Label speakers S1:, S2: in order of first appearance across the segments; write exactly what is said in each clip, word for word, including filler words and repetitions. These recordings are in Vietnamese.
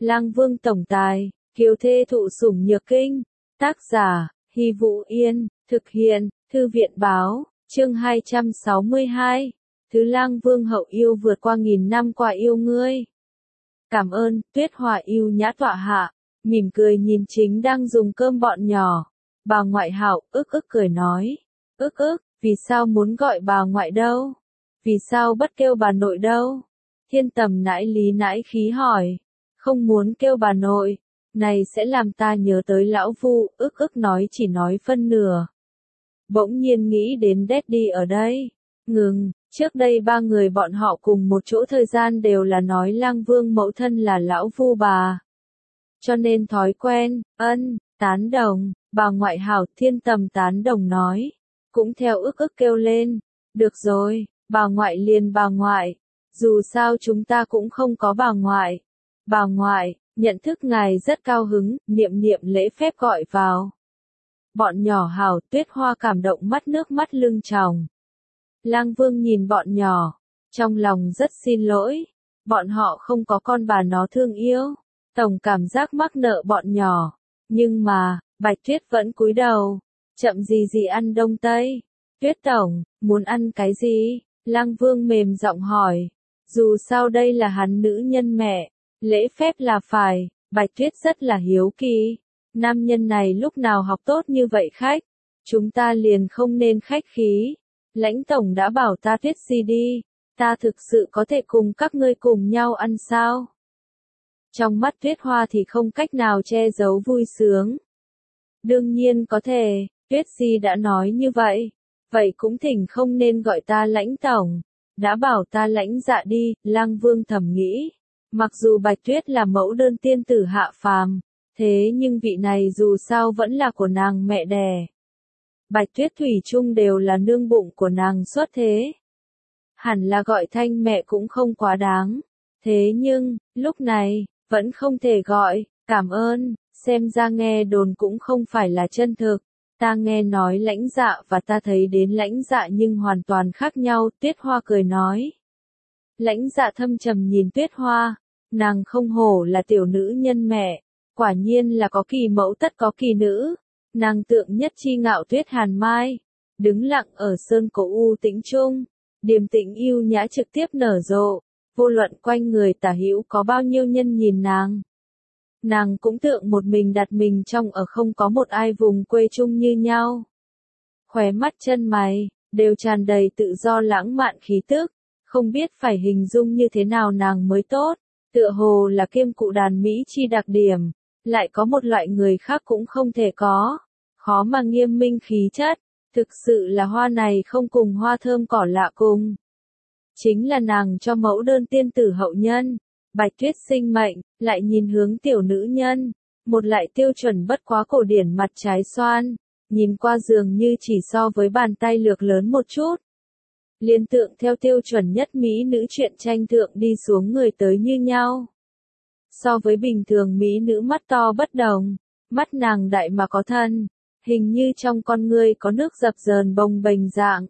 S1: Lang Vương tổng tài, kiều thê thụ sủng nhược kinh. Tác giả, Hy Vũ Yên, thực hiện, Thư viện Báo, chương hai trăm sáu mươi hai. Thứ Lang Vương hậu yêu vượt qua nghìn năm qua yêu ngươi. Cảm ơn, Tuyết Hòa yêu nhã tọa hạ, mỉm cười nhìn chính đang dùng cơm bọn nhỏ. Bà ngoại Hạo ức ức cười nói, ức ức, vì sao muốn gọi bà ngoại đâu? Vì sao bất kêu bà nội đâu? Thiên Tầm nãi lý nãi khí hỏi, không muốn kêu bà nội, này sẽ làm ta nhớ tới lão Vu, ức ức nói chỉ nói phân nửa. Bỗng nhiên nghĩ đến Daddy ở đây, ngừng, trước đây ba người bọn họ cùng một chỗ thời gian đều là nói Lang Vương mẫu thân là lão Vu bà. Cho nên thói quen, ân, tán đồng, bà ngoại Hảo Thiên Tầm tán đồng nói, cũng theo ức ức kêu lên, được rồi, bà ngoại liền bà ngoại, dù sao chúng ta cũng không có bà ngoại. Bà ngoại, nhận thức ngài rất cao hứng, niệm niệm lễ phép gọi vào. Bọn nhỏ Hảo Tuyết Hoa cảm động mắt nước mắt lưng tròng. Lang Vương nhìn bọn nhỏ, trong lòng rất xin lỗi, bọn họ không có con bà nó thương yêu, tổng cảm giác mắc nợ bọn nhỏ, nhưng mà, Bạch Tuyết vẫn cúi đầu, chậm gì gì ăn đông tây. Tuyết tổng, muốn ăn cái gì? Lang Vương mềm giọng hỏi, dù sao đây là hắn nữ nhân mẹ, lễ phép là phải. Bạch Tuyết rất là hiếu kỳ, nam nhân này lúc nào học tốt như vậy khách, chúng ta liền không nên khách khí. Lãnh tổng đã bảo ta Tuyết gì đi, ta thực sự có thể cùng các ngươi cùng nhau ăn sao? Trong mắt Tuyết Hoa thì không cách nào che giấu vui sướng. Đương nhiên có thể, Tuyết Di đã nói như vậy, vậy cũng thỉnh không nên gọi ta Lãnh tổng, đã bảo ta Lãnh dạ đi. Lang Vương thầm nghĩ, mặc dù Bạch Tuyết là mẫu đơn tiên tử hạ phàm, thế nhưng vị này dù sao vẫn là của nàng mẹ đẻ. Bạch Tuyết thủy chung đều là nương bụng của nàng xuất thế. Hẳn là gọi thanh mẹ cũng không quá đáng. Thế nhưng, lúc này, vẫn không thể gọi, cảm ơn, xem ra nghe đồn cũng không phải là chân thực. Ta nghe nói Lãnh dạ và ta thấy đến Lãnh dạ nhưng hoàn toàn khác nhau. Tuyết Hoa cười nói. Lãnh dạ thâm trầm nhìn Tuyết Hoa, nàng không hổ là tiểu nữ nhân mẹ, quả nhiên là có kỳ mẫu tất có kỳ nữ. Nàng tượng nhất chi ngạo tuyết hàn mai, đứng lặng ở sơn cổ u tĩnh trung, điềm tĩnh yêu nhã trực tiếp nở rộ, vô luận quanh người tả hữu có bao nhiêu nhân nhìn nàng. Nàng cũng tượng một mình đặt mình trong ở không có một ai vùng quê chung như nhau. Khóe mắt chân mày, đều tràn đầy tự do lãng mạn khí tức, không biết phải hình dung như thế nào nàng mới tốt, tựa hồ là kiêm cụ đàn mỹ chi đặc điểm. Lại có một loại người khác cũng không thể có, khó mà nghiêm minh khí chất, thực sự là hoa này không cùng hoa thơm cỏ lạ cùng. Chính là nàng cho mẫu đơn tiên tử hậu nhân, Bạch Tuyết sinh mệnh, lại nhìn hướng tiểu nữ nhân, một lại tiêu chuẩn bất quá cổ điển mặt trái xoan, nhìn qua dường như chỉ so với bàn tay lược lớn một chút. Liên tượng theo tiêu chuẩn nhất mỹ nữ truyện tranh thượng đi xuống người tới như nhau. So với bình thường mỹ nữ mắt to bất đồng, mắt nàng đại mà có thân, hình như trong con ngươi có nước dập dờn bồng bềnh dạng.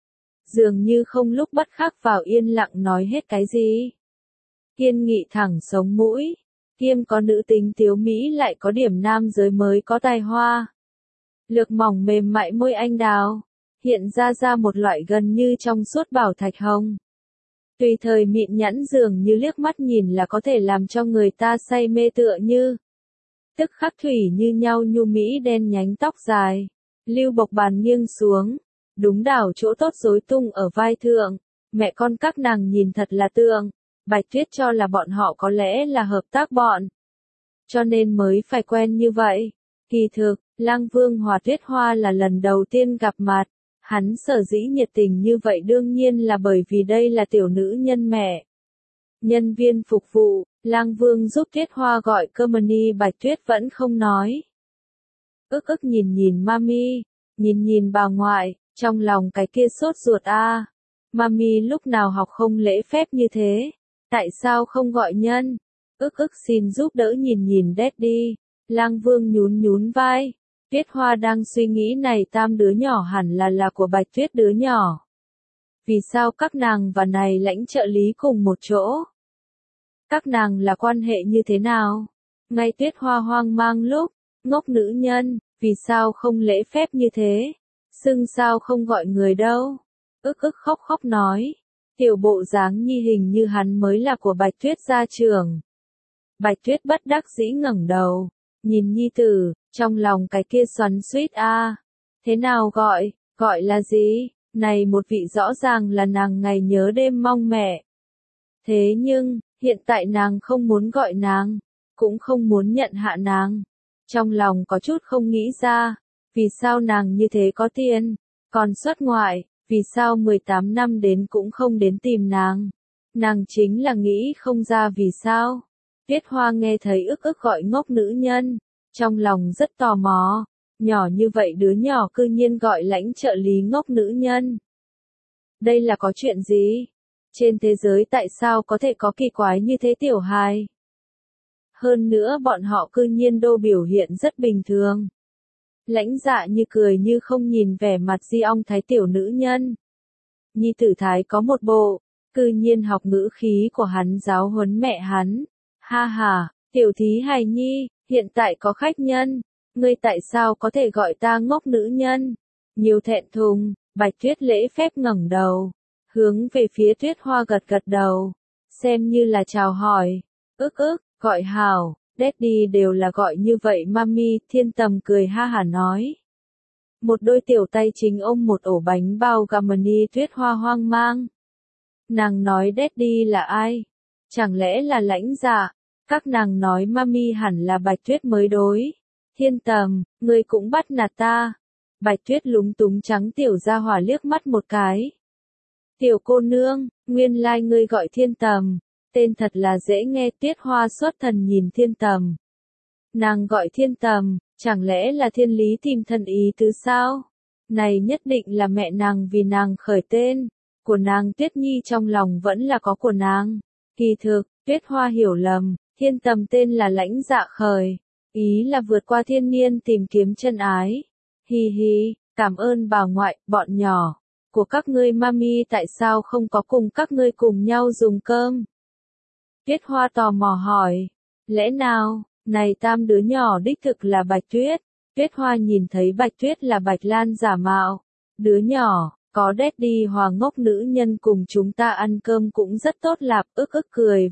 S1: Dường như không lúc bắt khắc vào yên lặng nói hết cái gì. Kiên nghị thẳng sống mũi, kiêm có nữ tính thiếu mỹ lại có điểm nam giới mới có tài hoa. Lược mỏng mềm mại môi anh đào, hiện ra ra một loại gần như trong suốt bảo thạch hồng. Tùy thời mịn nhẵn dường như liếc mắt nhìn là có thể làm cho người ta say mê tựa như. Tức khắc thủy như nhau nhu mỹ đen nhánh tóc dài, lưu bộc bàn nghiêng xuống, đúng đảo chỗ tốt rối tung ở vai thượng, mẹ con các nàng nhìn thật là tượng, Bạch Tuyết cho là bọn họ có lẽ là hợp tác bọn. Cho nên mới phải quen như vậy. Kỳ thực, Lang Vương hòa Tuyết Hoa là lần đầu tiên gặp mặt. Hắn sở dĩ nhiệt tình như vậy đương nhiên là bởi vì đây là tiểu nữ nhân mẹ. Nhân viên phục vụ, Lang Vương giúp Tuyết Hoa gọi Kermani. Bạch Tuyết vẫn không nói. Ức ức nhìn nhìn Mami, nhìn nhìn bà ngoại, trong lòng cái kia sốt ruột a. À. Mami lúc nào học không lễ phép như thế, tại sao không gọi nhân? Ức ức xin giúp đỡ nhìn nhìn Daddy. Lang Vương nhún nhún vai. Tuyết Hoa đang suy nghĩ này tam đứa nhỏ hẳn là là của Bạch Tuyết đứa nhỏ. Vì sao các nàng và này lãnh trợ lý cùng một chỗ? Các nàng là quan hệ như thế nào? Ngay Tuyết Hoa hoang mang lúc, ngốc nữ nhân, vì sao không lễ phép như thế? Xưng sao không gọi người đâu? Ức ức khóc khóc nói. Tiểu bộ dáng nhi hình như hắn mới là của Bạch Tuyết gia trưởng. Bạch Tuyết bất đắc dĩ ngẩng đầu, nhìn nhi tử, trong lòng cái kia xoắn xuýt a. Thế nào gọi, gọi là gì? Này một vị rõ ràng là nàng ngày nhớ đêm mong mẹ. Thế nhưng, hiện tại nàng không muốn gọi nàng, cũng không muốn nhận hạ nàng. Trong lòng có chút không nghĩ ra, vì sao nàng như thế có tiền, còn xuất ngoại, vì sao mười tám năm đến cũng không đến tìm nàng. Nàng chính là nghĩ không ra vì sao. Tuyết Hoa nghe thấy ức ức gọi ngốc nữ nhân, trong lòng rất tò mò, nhỏ như vậy đứa nhỏ cư nhiên gọi lãnh trợ lý ngốc nữ nhân. Đây là có chuyện gì? Trên thế giới tại sao có thể có kỳ quái như thế tiểu hài? Hơn nữa bọn họ cư nhiên đô biểu hiện rất bình thường. Lãnh Dạ như cười như không nhìn vẻ mặt di ong thái tiểu nữ nhân. Nhi tử thái có một bộ, cư nhiên học ngữ khí của hắn giáo huấn mẹ hắn. Ha ha, tiểu thí hài nhi, hiện tại có khách nhân, ngươi tại sao có thể gọi ta ngốc nữ nhân? Nhiều thẹn thùng, Bạch Tuyết lễ phép ngẩng đầu, hướng về phía Tuyết Hoa gật gật đầu, xem như là chào hỏi. Ức ức, gọi hảo, daddy đều là gọi như vậy mami, Thiên Tầm cười ha hả nói. Một đôi tiểu tay chính ôm một ổ bánh bao gamani. Tuyết Hoa hoang mang. Nàng nói daddy là ai? Chẳng lẽ là Lãnh Dạ? Các nàng nói mami hẳn là Bạch Tuyết mới đối. Thiên Tầm, ngươi cũng bắt nạt ta. Bạch Tuyết lúng túng trắng tiểu gia hỏa liếc mắt một cái. Tiểu cô nương, nguyên lai like ngươi gọi Thiên Tầm, tên thật là dễ nghe. Tuyết Hoa xuất thần nhìn Thiên Tầm. Nàng gọi Thiên Tầm, chẳng lẽ là thiên lý tìm thân ý tứ sao? Này nhất định là mẹ nàng vì nàng khởi tên, của nàng Tuyết Nhi trong lòng vẫn là có của nàng. Kỳ thực, Tuyết Hoa hiểu lầm, Thiên Tầm tên là Lãnh Dạ khởi, ý là vượt qua thiên niên tìm kiếm chân ái. Hi hi, cảm ơn bà ngoại, bọn nhỏ của các ngươi mami tại sao không có cùng các ngươi cùng nhau dùng cơm? Tuyết Hoa tò mò hỏi, lẽ nào, này tam đứa nhỏ đích thực là Bạch Tuyết? Tuyết Hoa nhìn thấy Bạch Tuyết là Bạch Lan giả mạo, đứa nhỏ, có daddy hòa ngốc nữ nhân cùng chúng ta ăn cơm cũng rất tốt lạp. Ức ức cười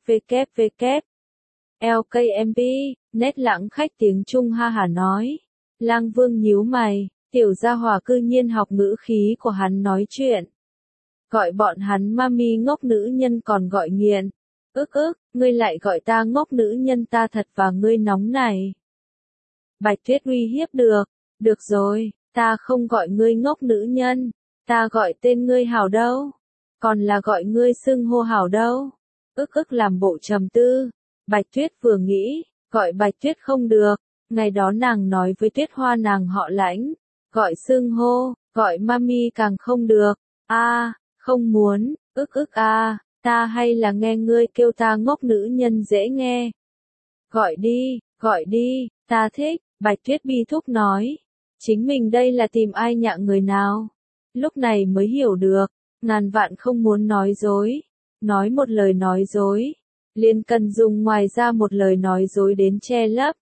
S1: www. lờ ca em pê, nét lãng khách tiếng Trung ha hả nói. Lang Vương nhíu mày, tiểu gia hỏa cư nhiên học ngữ khí của hắn nói chuyện. Gọi bọn hắn mami ngốc nữ nhân còn gọi nghiện. Ức ức, ngươi lại gọi ta ngốc nữ nhân, ta thật và ngươi nóng này. Bạch Tuyết uy hiếp được, được rồi, ta không gọi ngươi ngốc nữ nhân, ta gọi tên ngươi hảo đâu, còn là gọi ngươi xưng hô hảo đâu. Ức ức làm bộ trầm tư, Bạch Tuyết vừa nghĩ, gọi Bạch Tuyết không được, ngày đó nàng nói với Tuyết Hoa nàng họ Lãnh, gọi xưng hô, gọi mami càng không được, a, à, không muốn, ức ức a. À. Ta hay là nghe ngươi kêu ta ngốc nữ nhân dễ nghe. Gọi đi, gọi đi, ta thích, Bạch Tuyết bi thúc nói. Chính mình đây là tìm ai nhạ người nào? Lúc này mới hiểu được, ngàn vạn không muốn nói dối. Nói một lời nói dối, liền cần dùng ngoài ra một lời nói dối đến che lấp.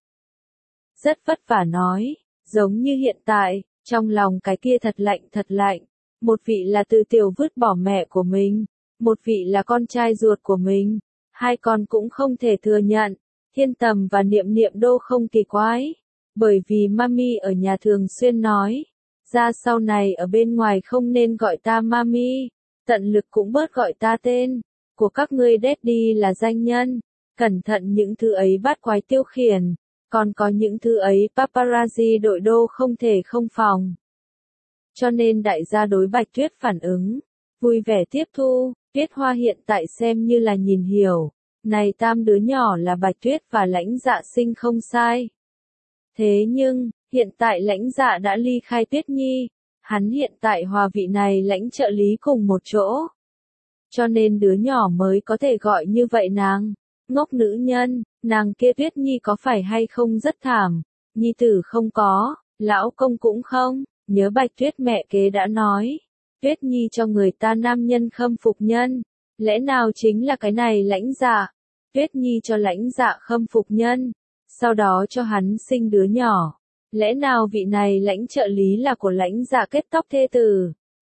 S1: Rất vất vả nói, giống như hiện tại, trong lòng cái kia thật lạnh thật lạnh. Một vị là từ tiểu vứt bỏ mẹ của mình. Một vị là con trai ruột của mình, hai con cũng không thể thừa nhận. Thiên Tầm và Niệm Niệm đô không kỳ quái, bởi vì mami ở nhà thường xuyên nói, ra sau này ở bên ngoài không nên gọi ta mami, tận lực cũng bớt gọi ta tên, của các ngươi daddy là danh nhân, cẩn thận những thứ ấy bắt quái tiêu khiển, còn có những thứ ấy paparazzi đội đô không thể không phòng. Cho nên đại gia đối Bạch Tuyết phản ứng, vui vẻ tiếp thu. Tuyết Hoa hiện tại xem như là nhìn hiểu, này tam đứa nhỏ là Bạch Tuyết và Lãnh Dạ sinh không sai. Thế nhưng, hiện tại Lãnh Dạ đã ly khai Tuyết Nhi, hắn hiện tại hòa vị này lãnh trợ lý cùng một chỗ. Cho nên đứa nhỏ mới có thể gọi như vậy nàng, ngốc nữ nhân, nàng kia Tuyết Nhi có phải hay không rất thảm, nhi tử không có, lão công cũng không, nhớ Bạch Tuyết mẹ kế đã nói. Tuyết Nhi cho người ta nam nhân khâm phục nhân, lẽ nào chính là cái này Lãnh Dạ? Tuyết Nhi cho Lãnh Dạ khâm phục nhân, sau đó cho hắn sinh đứa nhỏ. Lẽ nào vị này Lãnh trợ lý là của Lãnh Dạ kết tóc thê tử?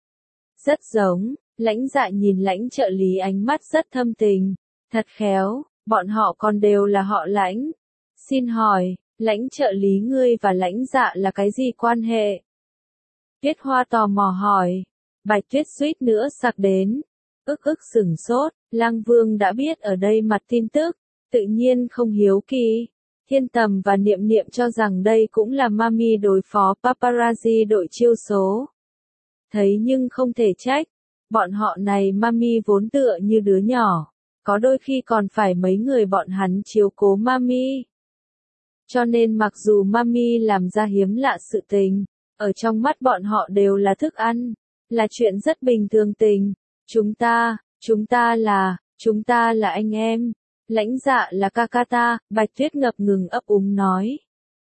S1: Rất giống, Lãnh Dạ nhìn Lãnh trợ lý ánh mắt rất thâm tình, thật khéo, bọn họ còn đều là họ Lãnh. Xin hỏi, Lãnh trợ lý ngươi và Lãnh Dạ là cái gì quan hệ? Tuyết Hoa tò mò hỏi. Bạch Tuyết suýt nữa sặc đến. Ức ức sửng sốt, Lang Vương đã biết ở đây mặt tin tức, tự nhiên không hiếu kỳ. Thiên Tầm và Niệm Niệm cho rằng đây cũng là Mami đối phó paparazzi đội chiêu số. Thấy nhưng không thể trách, bọn họ này Mami vốn tựa như đứa nhỏ, có đôi khi còn phải mấy người bọn hắn chiếu cố Mami. Cho nên mặc dù Mami làm ra hiếm lạ sự tình, ở trong mắt bọn họ đều là thức ăn, là chuyện rất bình thường tình. Chúng ta, chúng ta là, chúng ta là anh em. Lãnh Dạ là ca ca ta, Bạch Tuyết ngập ngừng ấp úng nói.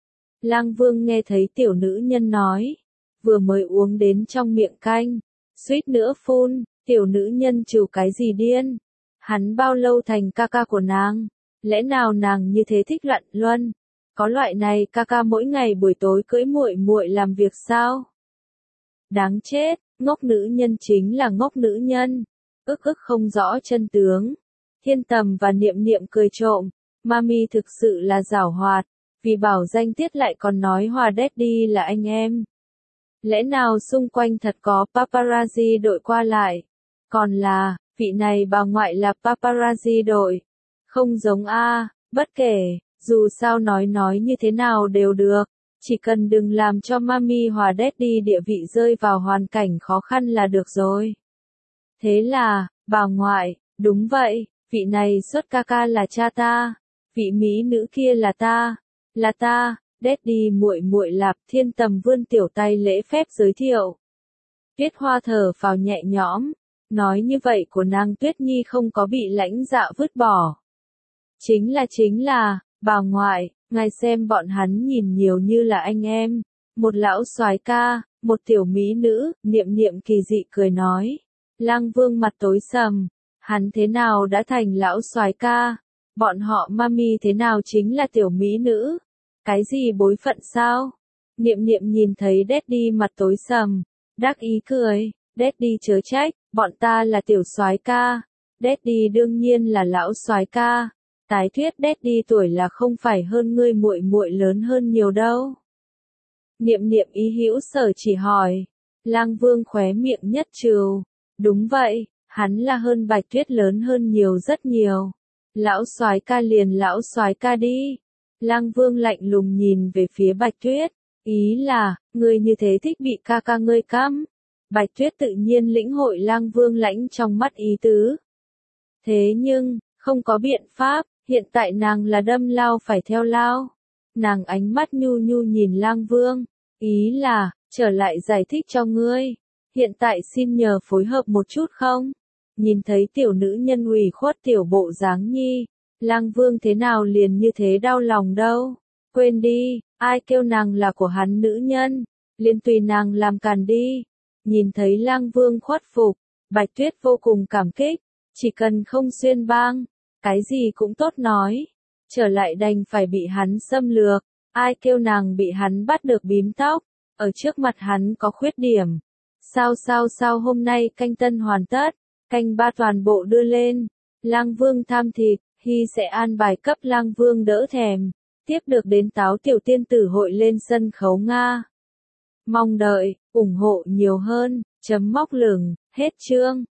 S1: Lang Vương nghe thấy tiểu nữ nhân nói, vừa mới uống đến trong miệng canh, suýt nữa phun, tiểu nữ nhân chịu cái gì điên. Hắn bao lâu thành ca ca của nàng, lẽ nào nàng như thế thích loạn luân? Có loại này ca ca mỗi ngày buổi tối cưỡi muội muội làm việc sao? Đáng chết, ngốc nữ nhân chính là ngốc nữ nhân. Ức ức không rõ chân tướng. Thiên Tầm và Niệm Niệm cười trộm, Mami thực sự là giảo hoạt, vì bảo danh tiết lại còn nói Hòa Daddy là anh em. Lẽ nào xung quanh thật có paparazzi đội qua lại? Còn là, vị này bà ngoại là paparazzi đội. Không giống a, bất kể, dù sao nói nói như thế nào đều được, chỉ cần đừng làm cho Mami Hòa Daddy địa vị rơi vào hoàn cảnh khó khăn là được rồi. Thế là, bà ngoại, đúng vậy, vị này xuất ca ca là cha ta, vị mỹ nữ kia là ta, là ta, Daddy muội muội Lạp. Thiên Tầm vươn tiểu tay lễ phép giới thiệu. Tuyết Hoa thở phào nhẹ nhõm, nói như vậy của nàng Tuyết Nhi không có bị Lãnh Dạ vứt bỏ. Chính là chính là, bà ngoại, ngài xem bọn hắn nhìn nhiều như là anh em, một lão soái ca, một tiểu mỹ nữ. Niệm Niệm kỳ dị cười nói. Lang Vương mặt tối sầm, hắn thế nào đã thành lão soái ca, bọn họ Mami thế nào chính là tiểu mỹ nữ, cái gì bối phận sao? Niệm Niệm nhìn thấy Daddy mặt tối sầm, đắc ý cười, Daddy chớ trách, bọn ta là tiểu soái ca, Daddy đương nhiên là lão soái ca. Tái thuyết Daddy tuổi là không phải hơn ngươi muội muội lớn hơn nhiều đâu. Niệm Niệm ý hữu sở chỉ hỏi. Lang Vương khóe miệng nhất trừ. Đúng vậy, hắn là hơn Bạch Tuyết lớn hơn nhiều rất nhiều. Lão soái ca liền lão soái ca đi. Lang Vương lạnh lùng nhìn về phía Bạch Tuyết. Ý là, ngươi như thế thích bị ca ca ngươi căm. Bạch Tuyết tự nhiên lĩnh hội Lang Vương lãnh trong mắt ý tứ. Thế nhưng, không có biện pháp. Hiện tại nàng là đâm lao phải theo lao. Nàng ánh mắt nhu nhu nhìn Lang Vương. Ý là, trở lại giải thích cho ngươi. Hiện tại xin nhờ phối hợp một chút không? Nhìn thấy tiểu nữ nhân ủy khuất tiểu bộ dáng nhi. Lang Vương thế nào liền như thế đau lòng đâu. Quên đi, ai kêu nàng là của hắn nữ nhân. Liền tùy nàng làm càn đi. Nhìn thấy Lang Vương khuất phục. Bạch Tuyết vô cùng cảm kích. Chỉ cần không xuyên bang. Cái gì cũng tốt nói, trở lại đành phải bị hắn xâm lược, ai kêu nàng bị hắn bắt được bím tóc, ở trước mặt hắn có khuyết điểm. Sao sao sao hôm nay canh tân hoàn tất, canh ba toàn bộ đưa lên, Lang Vương tham thịt, Hy sẽ an bài cấp Lang Vương đỡ thèm, tiếp được đến Táo tiểu tiên tử hội lên sân khấu Nga. Mong đợi, ủng hộ nhiều hơn, chấm móc lửng, hết chương.